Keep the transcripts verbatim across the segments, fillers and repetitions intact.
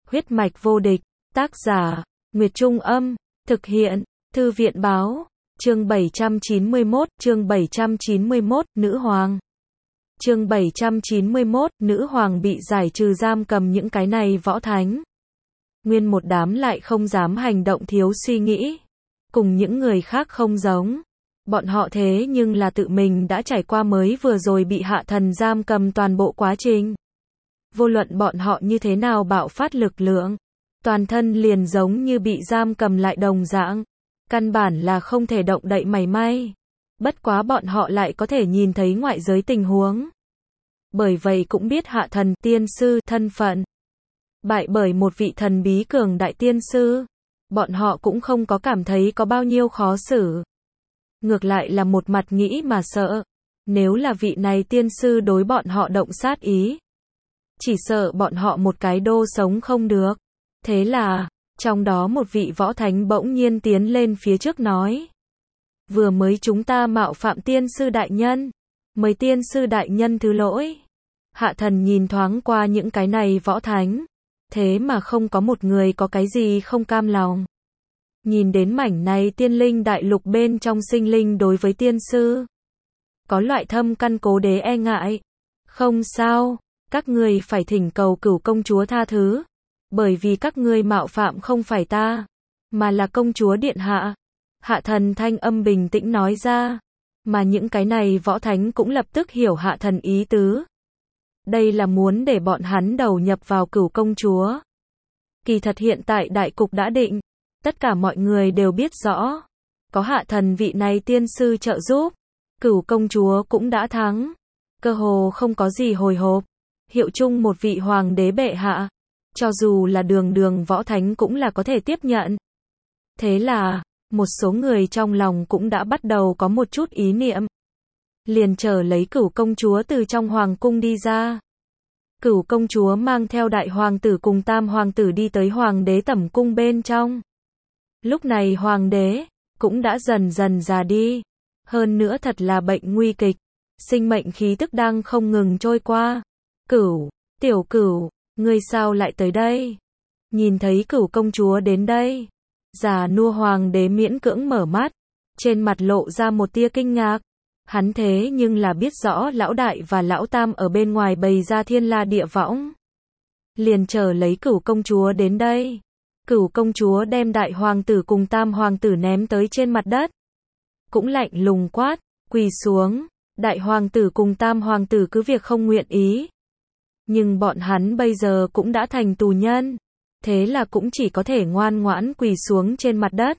Huyết mạch vô địch, tác giả, Nguyệt Trung Âm, thực hiện, Thư viện Báo, chương bảy trăm chín mươi mốt, chương bảy trăm chín mươi mốt, Nữ Hoàng. Chương bảy trăm chín mươi mốt, Nữ Hoàng bị giải trừ giam cầm những cái này võ thánh. Nguyên một đám lại không dám hành động thiếu suy nghĩ. Cùng những người khác không giống. Bọn họ thế nhưng là tự mình đã trải qua mới vừa rồi bị hạ thần giam cầm toàn bộ quá trình. Vô luận bọn họ như thế nào bạo phát lực lượng, toàn thân liền giống như bị giam cầm lại đồng dạng. Căn bản là không thể động đậy mảy may. Bất quá bọn họ lại có thể nhìn thấy ngoại giới tình huống. Bởi vậy cũng biết hạ thần tiên sư thân phận. Bại bởi một vị thần bí cường đại tiên sư. Bọn họ cũng không có cảm thấy có bao nhiêu khó xử. Ngược lại là một mặt nghĩ mà sợ. Nếu là vị này tiên sư đối bọn họ động sát ý, chỉ sợ bọn họ một cái đô sống không được. Thế là, trong đó một vị võ thánh bỗng nhiên tiến lên phía trước nói. Vừa mới chúng ta mạo phạm tiên sư đại nhân. Mời tiên sư đại nhân thứ lỗi. Hạ thần nhìn thoáng qua những cái này võ thánh. Thế mà không có một người có cái gì không cam lòng. Nhìn đến mảnh này tiên linh đại lục bên trong sinh linh đối với tiên sư. Có loại thâm căn cố đế e ngại. Không sao, các ngươi phải thỉnh cầu Cửu công chúa tha thứ. Bởi vì các ngươi mạo phạm không phải ta, mà là công chúa điện hạ. Hạ thần thanh âm bình tĩnh nói ra. Mà những cái này võ thánh cũng lập tức hiểu hạ thần ý tứ. Đây là muốn để bọn hắn đầu nhập vào Cửu công chúa. Kỳ thật hiện tại đại cục đã định. Tất cả mọi người đều biết rõ. Có hạ thần vị này tiên sư trợ giúp. Cửu công chúa cũng đã thắng. Cơ hồ không có gì hồi hộp. Hiệu chung một vị hoàng đế bệ hạ. Cho dù là đường đường võ thánh cũng là có thể tiếp nhận. Thế là, một số người trong lòng cũng đã bắt đầu có một chút ý niệm. Liền chờ lấy Cửu công chúa từ trong hoàng cung đi ra. Cửu công chúa mang theo đại hoàng tử cùng tam hoàng tử đi tới hoàng đế tẩm cung bên trong. Lúc này hoàng đế cũng đã dần dần già đi. Hơn nữa thật là bệnh nguy kịch. Sinh mệnh khí tức đang không ngừng trôi qua. Cửu, tiểu Cửu, ngươi sao lại tới đây? Nhìn thấy Cửu công chúa đến đây. Già nua hoàng đế miễn cưỡng mở mắt. Trên mặt lộ ra một tia kinh ngạc. Hắn thế nhưng là biết rõ lão đại và lão tam ở bên ngoài bày ra thiên la địa võng. Liền chờ lấy Cửu công chúa đến đây. Cửu công chúa đem đại hoàng tử cùng tam hoàng tử ném tới trên mặt đất. Cũng lạnh lùng quát, quỳ xuống. Đại hoàng tử cùng tam hoàng tử cứ việc không nguyện ý. Nhưng bọn hắn bây giờ cũng đã thành tù nhân. Thế là cũng chỉ có thể ngoan ngoãn quỳ xuống trên mặt đất.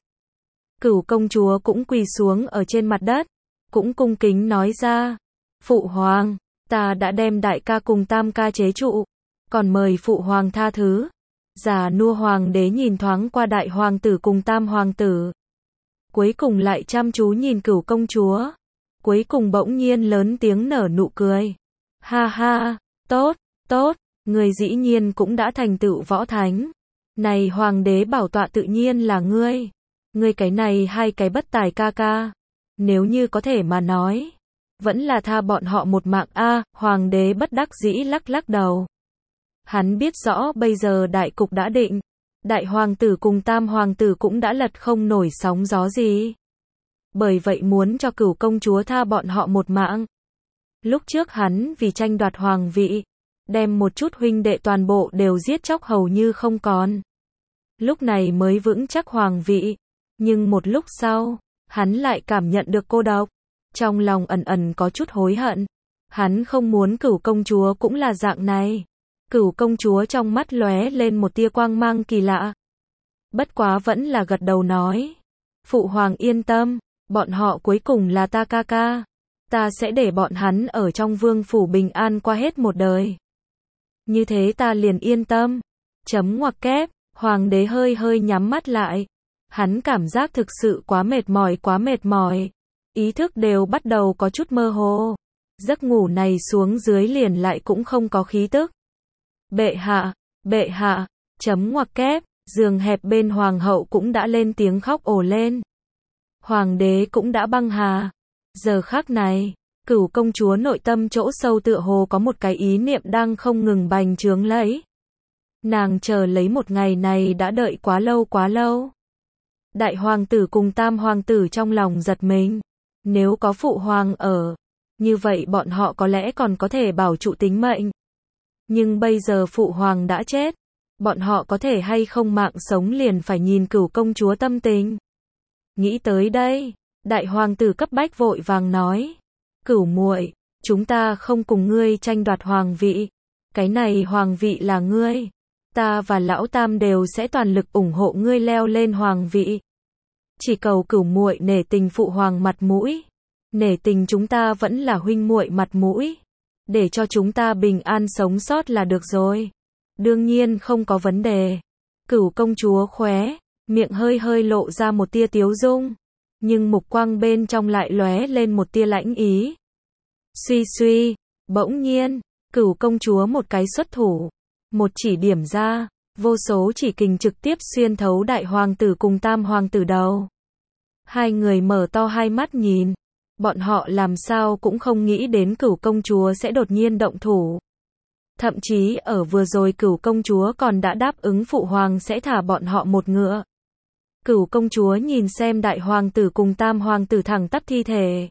Cửu công chúa cũng quỳ xuống ở trên mặt đất. Cũng cung kính nói ra. Phụ hoàng, ta đã đem đại ca cùng tam ca chế trụ. Còn mời phụ hoàng tha thứ. Già nua hoàng đế nhìn thoáng qua đại hoàng tử cùng tam hoàng tử. Cuối cùng lại chăm chú nhìn Cửu công chúa. Cuối cùng bỗng nhiên lớn tiếng nở nụ cười. Ha ha, tốt, tốt, người dĩ nhiên cũng đã thành tựu võ thánh. Này hoàng đế bảo tọa tự nhiên là ngươi. Ngươi cái này hai cái bất tài ca ca. Nếu như có thể mà nói. Vẫn là tha bọn họ một mạng a. Hoàng đế bất đắc dĩ lắc lắc đầu. Hắn biết rõ bây giờ đại cục đã định. Đại hoàng tử cùng tam hoàng tử cũng đã lật không nổi sóng gió gì. Bởi vậy muốn cho Cửu công chúa tha bọn họ một mạng. Lúc trước hắn vì tranh đoạt hoàng vị. Đem một chút huynh đệ toàn bộ đều giết chóc hầu như không còn. Lúc này mới vững chắc hoàng vị. Nhưng một lúc sau, hắn lại cảm nhận được cô độc. Trong lòng ẩn ẩn có chút hối hận. Hắn không muốn Cửu công chúa cũng là dạng này. Cửu công chúa trong mắt lóe lên một tia quang mang kỳ lạ. Bất quá vẫn là gật đầu nói. Phụ hoàng yên tâm, bọn họ cuối cùng là ta ca ca. Ta sẽ để bọn hắn ở trong vương phủ bình an qua hết một đời. Như thế ta liền yên tâm. Chấm ngoặc kép, hoàng đế hơi hơi nhắm mắt lại. Hắn cảm giác thực sự quá mệt mỏi quá mệt mỏi. Ý thức đều bắt đầu có chút mơ hồ. Giấc ngủ này xuống dưới liền lại cũng không có khí tức. Bệ hạ, bệ hạ, chấm ngoặc kép, giường hẹp bên hoàng hậu cũng đã lên tiếng khóc ồ lên. Hoàng đế cũng đã băng hà. Giờ khắc này, Cửu công chúa nội tâm chỗ sâu tựa hồ có một cái ý niệm đang không ngừng bành trướng lấy. Nàng chờ lấy một ngày này đã đợi quá lâu quá lâu. Đại hoàng tử cùng tam hoàng tử trong lòng giật mình. Nếu có phụ hoàng ở, như vậy bọn họ có lẽ còn có thể bảo trụ tính mệnh. Nhưng bây giờ phụ hoàng đã chết, bọn họ có thể hay không mạng sống liền phải nhìn Cửu công chúa tâm tình. Nghĩ tới đây, đại hoàng tử cấp bách vội vàng nói, Cửu muội, chúng ta không cùng ngươi tranh đoạt hoàng vị, cái này hoàng vị là ngươi, ta và lão tam đều sẽ toàn lực ủng hộ ngươi leo lên hoàng vị. Chỉ cầu Cửu muội nể tình phụ hoàng mặt mũi, nể tình chúng ta vẫn là huynh muội mặt mũi, để cho chúng ta bình an sống sót là được rồi. Đương nhiên không có vấn đề. Cửu công chúa khóe miệng hơi hơi lộ ra một tia tiếu dung, nhưng mục quang bên trong lại lóe lên một tia lãnh ý. Suy suy, bỗng nhiên, Cửu công chúa một cái xuất thủ, một chỉ điểm ra, vô số chỉ kình trực tiếp xuyên thấu đại hoàng tử cùng tam hoàng tử đầu. Hai người mở to hai mắt nhìn, bọn họ làm sao cũng không nghĩ đến Cửu công chúa sẽ đột nhiên động thủ. Thậm chí ở vừa rồi Cửu công chúa còn đã đáp ứng phụ hoàng sẽ thả bọn họ một ngựa. Cửu công chúa nhìn xem đại hoàng tử cùng tam hoàng tử thẳng tắp thi thể,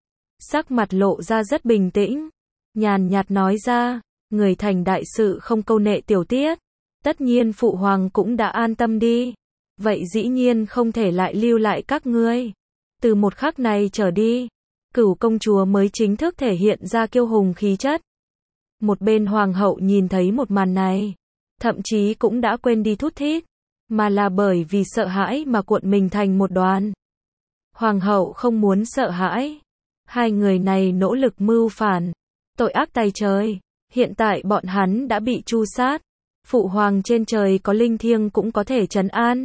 sắc mặt lộ ra rất bình tĩnh, nhàn nhạt nói ra, người thành đại sự không câu nệ tiểu tiết, tất nhiên phụ hoàng cũng đã an tâm đi, vậy dĩ nhiên không thể lại lưu lại các ngươi. Từ một khắc này trở đi, Cửu công chúa mới chính thức thể hiện ra kiêu hùng khí chất. Một bên hoàng hậu nhìn thấy một màn này, thậm chí cũng đã quên đi thút thít, mà là bởi vì sợ hãi mà cuộn mình thành một đoàn. Hoàng hậu không muốn sợ hãi. Hai người này nỗ lực mưu phản, tội ác tày trời, hiện tại bọn hắn đã bị tru sát. Phụ hoàng trên trời có linh thiêng cũng có thể trấn an.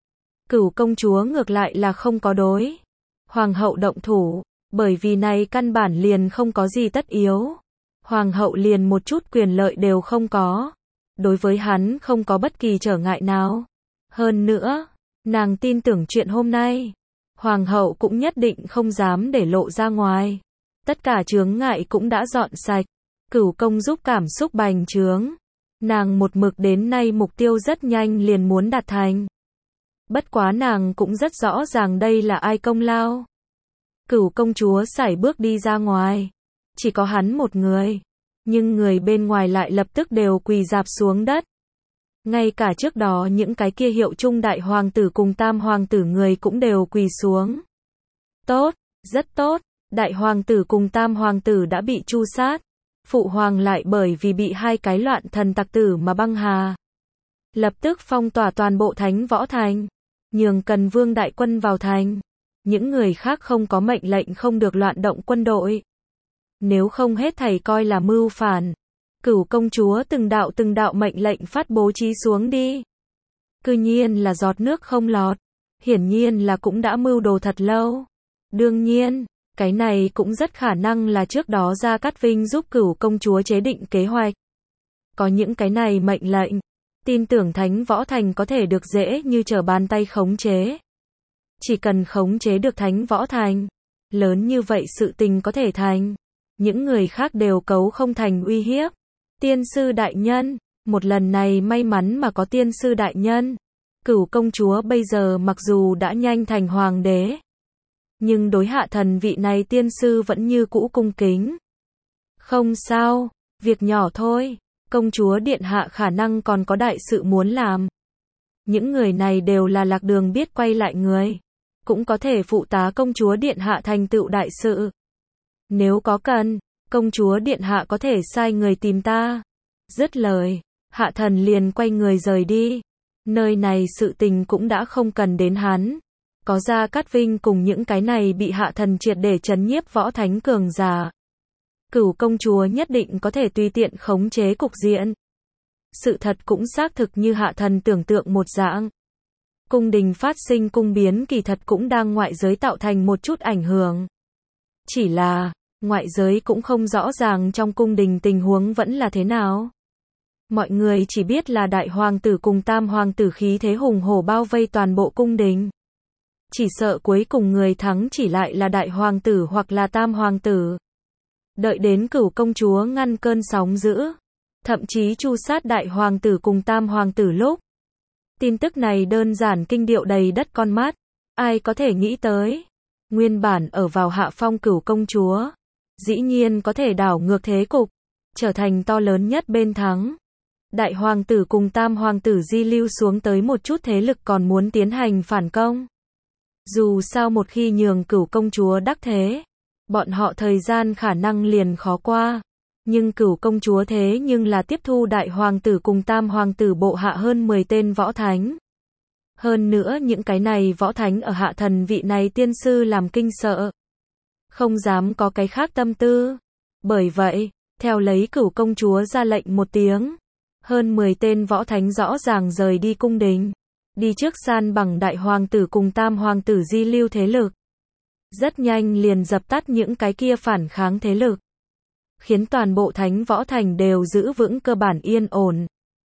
Cửu công chúa ngược lại là không có đối hoàng hậu động thủ, bởi vì này căn bản liền không có gì tất yếu. Hoàng hậu liền một chút quyền lợi đều không có. Đối với hắn không có bất kỳ trở ngại nào. Hơn nữa, nàng tin tưởng chuyện hôm nay, hoàng hậu cũng nhất định không dám để lộ ra ngoài. Tất cả chướng ngại cũng đã dọn sạch. Cửu công giúp cảm xúc bành trướng. Nàng một mực đến nay mục tiêu rất nhanh liền muốn đạt thành. Bất quá nàng cũng rất rõ ràng đây là ai công lao. Cửu công chúa sải bước đi ra ngoài. Chỉ có hắn một người. Nhưng người bên ngoài lại lập tức đều quỳ rạp xuống đất. Ngay cả trước đó những cái kia hiệu chung đại hoàng tử cùng tam hoàng tử người cũng đều quỳ xuống. Tốt, rất tốt, đại hoàng tử cùng tam hoàng tử đã bị tru sát. Phụ hoàng lại bởi vì bị hai cái loạn thần tặc tử mà băng hà. Lập tức phong tỏa toàn bộ thánh võ thành. Nhường Cần Vương đại quân vào thành. Những người khác không có mệnh lệnh không được loạn động quân đội. Nếu không hết thảy coi là mưu phản. Cửu công chúa từng đạo từng đạo mệnh lệnh phát bố trí xuống đi. Cư nhiên là giọt nước không lọt. Hiển nhiên là cũng đã mưu đồ thật lâu. Đương nhiên, cái này cũng rất khả năng là trước đó Gia Cát Vinh giúp Cửu công chúa chế định kế hoạch. Có những cái này mệnh lệnh, tin tưởng Thánh Võ Thành có thể được dễ như trở bàn tay khống chế. Chỉ cần khống chế được Thánh Võ Thành, lớn như vậy sự tình có thể thành. Những người khác đều cấu không thành uy hiếp. Tiên sư đại nhân, một lần này may mắn mà có tiên sư đại nhân. Cửu công chúa bây giờ mặc dù đã nhanh thành hoàng đế, nhưng đối hạ thần vị này tiên sư vẫn như cũ cung kính. Không sao, việc nhỏ thôi, công chúa điện hạ khả năng còn có đại sự muốn làm. Những người này đều là lạc đường biết quay lại người, cũng có thể phụ tá công chúa điện hạ thành tựu đại sự. Nếu có cần, công chúa điện hạ có thể sai người tìm ta. Dứt lời, hạ thần liền quay người rời đi. Nơi này sự tình cũng đã không cần đến hắn. Có Gia Cát Vinh cùng những cái này bị hạ thần triệt để trấn nhiếp võ thánh cường giả. Cửu công chúa nhất định có thể tùy tiện khống chế cục diện. Sự thật cũng xác thực như hạ thần tưởng tượng một dạng. Cung đình phát sinh cung biến kỳ thật cũng đang ngoại giới tạo thành một chút ảnh hưởng. Chỉ là, ngoại giới cũng không rõ ràng trong cung đình tình huống vẫn là thế nào. Mọi người chỉ biết là đại hoàng tử cùng tam hoàng tử khí thế hùng hổ bao vây toàn bộ cung đình. Chỉ sợ cuối cùng người thắng chỉ lại là đại hoàng tử hoặc là tam hoàng tử. Đợi đến Cửu công chúa ngăn cơn sóng dữ, thậm chí tru sát đại hoàng tử cùng tam hoàng tử lúc. Tin tức này đơn giản kinh điệu đầy đất con mắt, ai có thể nghĩ tới. Nguyên bản ở vào hạ phong Cửu công chúa, dĩ nhiên có thể đảo ngược thế cục, trở thành to lớn nhất bên thắng. Đại hoàng tử cùng tam hoàng tử di lưu xuống tới một chút thế lực còn muốn tiến hành phản công. Dù sao một khi nhường Cửu công chúa đắc thế, bọn họ thời gian khả năng liền khó qua. Nhưng Cửu công chúa thế nhưng là tiếp thu đại hoàng tử cùng tam hoàng tử bộ hạ hơn mười tên võ thánh. Hơn nữa những cái này võ thánh ở hạ thần vị này tiên sư làm kinh sợ. Không dám có cái khác tâm tư. Bởi vậy, theo lấy Cửu công chúa ra lệnh một tiếng, hơn mười tên võ thánh rõ ràng rời đi cung đình, đi trước san bằng đại hoàng tử cùng tam hoàng tử di lưu thế lực. Rất nhanh liền dập tắt những cái kia phản kháng thế lực, khiến toàn bộ thánh võ thành đều giữ vững cơ bản yên ổn.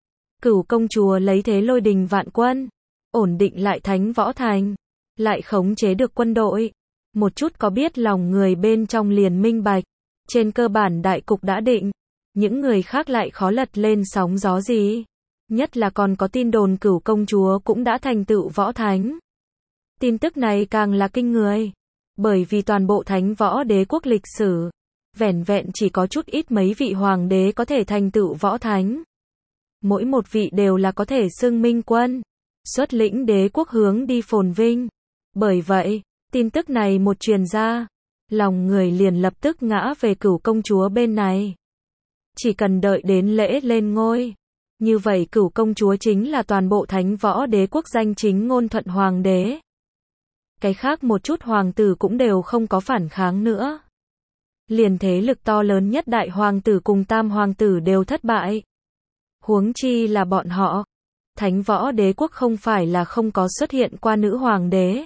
Cửu công chúa lấy thế lôi đình vạn quân, ổn định lại thánh võ thành, lại khống chế được quân đội. Một chút có biết lòng người bên trong liền minh bạch, trên cơ bản đại cục đã định, những người khác lại khó lật lên sóng gió gì. Nhất là còn có tin đồn Cửu công chúa cũng đã thành tựu võ thánh. Tin tức này càng là kinh người, bởi vì toàn bộ thánh võ đế quốc lịch sử, vẻn vẹn chỉ có chút ít mấy vị hoàng đế có thể thành tựu võ thánh. Mỗi một vị đều là có thể xưng minh quân, xuất lĩnh đế quốc hướng đi phồn vinh. Bởi vậy, tin tức này một truyền ra, lòng người liền lập tức ngã về Cửu công chúa bên này. Chỉ cần đợi đến lễ lên ngôi, như vậy Cửu công chúa chính là toàn bộ thánh võ đế quốc danh chính ngôn thuận hoàng đế. Cái khác một chút hoàng tử cũng đều không có phản kháng nữa. Liền thế lực to lớn nhất đại hoàng tử cùng tam hoàng tử đều thất bại. Huống chi là bọn họ. Thánh võ đế quốc không phải là không có xuất hiện qua nữ hoàng đế.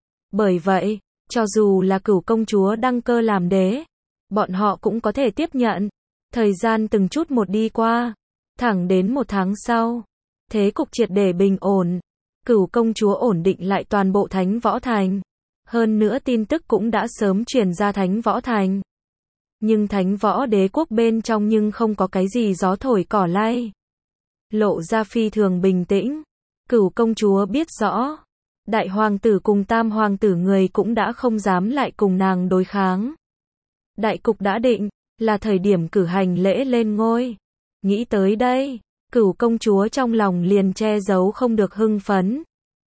Bởi vậy, cho dù là Cửu công chúa đăng cơ làm đế, bọn họ cũng có thể tiếp nhận. Thời gian từng chút một đi qua, thẳng đến một tháng sau, thế cục triệt để bình ổn. Cửu công chúa ổn định lại toàn bộ thánh võ thành. Hơn nữa tin tức cũng đã sớm truyền ra thánh võ thành. Nhưng thánh võ đế quốc bên trong nhưng không có cái gì gió thổi cỏ lay. Lộ ra phi thường bình tĩnh. Cửu công chúa biết rõ, đại hoàng tử cùng tam hoàng tử người cũng đã không dám lại cùng nàng đối kháng. Đại cục đã định, là thời điểm cử hành lễ lên ngôi. Nghĩ tới đây, Cửu công chúa trong lòng liền che giấu không được hưng phấn.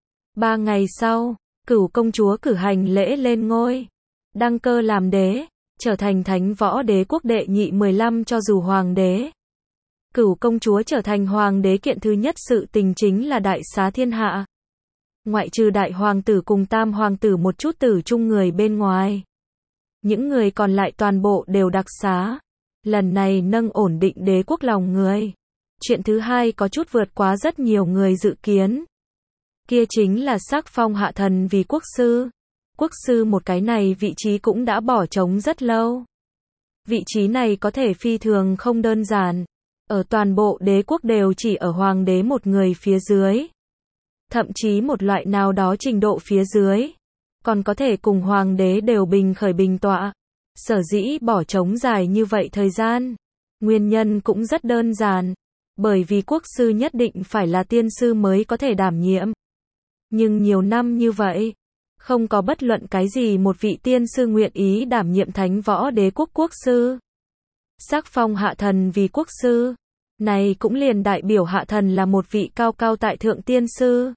Ba ngày sau, Cửu công chúa cử hành lễ lên ngôi, đăng cơ làm đế, trở thành thánh võ đế quốc đệ nhị mười lăm cho dù hoàng đế. Cửu công chúa trở thành hoàng đế kiện thứ nhất sự tình chính là đại xá thiên hạ. Ngoại trừ đại hoàng tử cùng tam hoàng tử một chút tử chung người bên ngoài, những người còn lại toàn bộ đều đặc xá. Lần này nâng ổn định đế quốc lòng người. Chuyện thứ hai có chút vượt quá rất nhiều người dự kiến. Kia chính là sắc phong hạ thần vì quốc sư. Quốc sư một cái này vị trí cũng đã bỏ trống rất lâu. Vị trí này có thể phi thường không đơn giản. Ở toàn bộ đế quốc đều chỉ ở hoàng đế một người phía dưới. Thậm chí một loại nào đó trình độ phía dưới. Còn có thể cùng hoàng đế đều bình khởi bình tọa. Sở dĩ bỏ trống dài như vậy thời gian. Nguyên nhân cũng rất đơn giản. Bởi vì quốc sư nhất định phải là tiên sư mới có thể đảm nhiệm. Nhưng nhiều năm như vậy, không có bất luận cái gì một vị tiên sư nguyện ý đảm nhiệm thánh võ đế quốc quốc sư. Sắc phong hạ thần vì quốc sư, này cũng liền đại biểu hạ thần là một vị cao cao tại thượng tiên sư.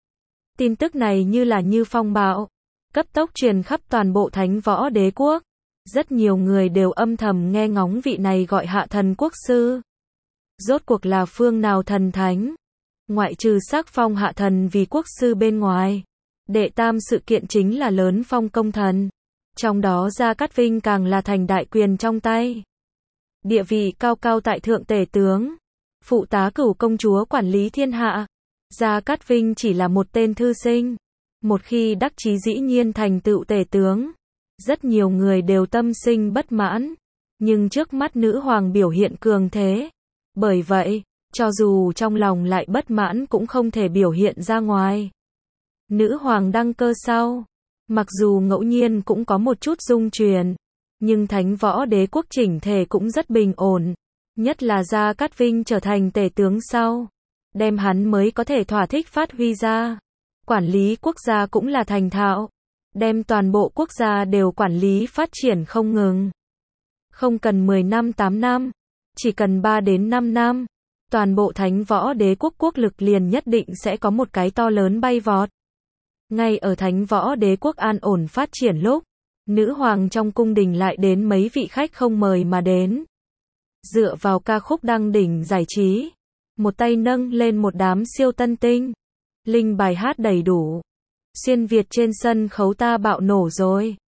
Tin tức này như là như phong bạo, cấp tốc truyền khắp toàn bộ thánh võ đế quốc. Rất nhiều người đều âm thầm nghe ngóng vị này gọi hạ thần quốc sư. Rốt cuộc là phương nào thần thánh? Ngoại trừ sắc phong hạ thần vì quốc sư bên ngoài, đệ tam sự kiện chính là lớn phong công thần. Trong đó Gia Cát Vinh càng là thành đại quyền trong tay. Địa vị cao cao tại thượng tể tướng, phụ tá Cửu công chúa quản lý thiên hạ. Gia Cát Vinh chỉ là một tên thư sinh. Một khi đắc chí dĩ nhiên thành tựu tể tướng, rất nhiều người đều tâm sinh bất mãn. Nhưng trước mắt nữ hoàng biểu hiện cường thế. Bởi vậy, cho dù trong lòng lại bất mãn cũng không thể biểu hiện ra ngoài. Nữ hoàng đăng cơ sau, mặc dù ngẫu nhiên cũng có một chút rung truyền, nhưng thánh võ đế quốc chỉnh thể cũng rất bình ổn. Nhất là Gia Cát Vinh trở thành tể tướng sau, đem hắn mới có thể thỏa thích phát huy ra. Quản lý quốc gia cũng là thành thạo, đem toàn bộ quốc gia đều quản lý phát triển không ngừng. Không cần mười năm tám năm, chỉ cần ba đến năm năm, toàn bộ Thánh Võ Đế quốc quốc lực liền nhất định sẽ có một cái to lớn bay vọt. Ngay ở Thánh Võ Đế quốc an ổn phát triển lúc, nữ hoàng trong cung đình lại đến mấy vị khách không mời mà đến. Dựa vào ca khúc đăng đỉnh giải trí, một tay nâng lên một đám siêu tân tinh, linh bài hát đầy đủ. Xuyên Việt trên sân khấu ta bạo nổ rồi.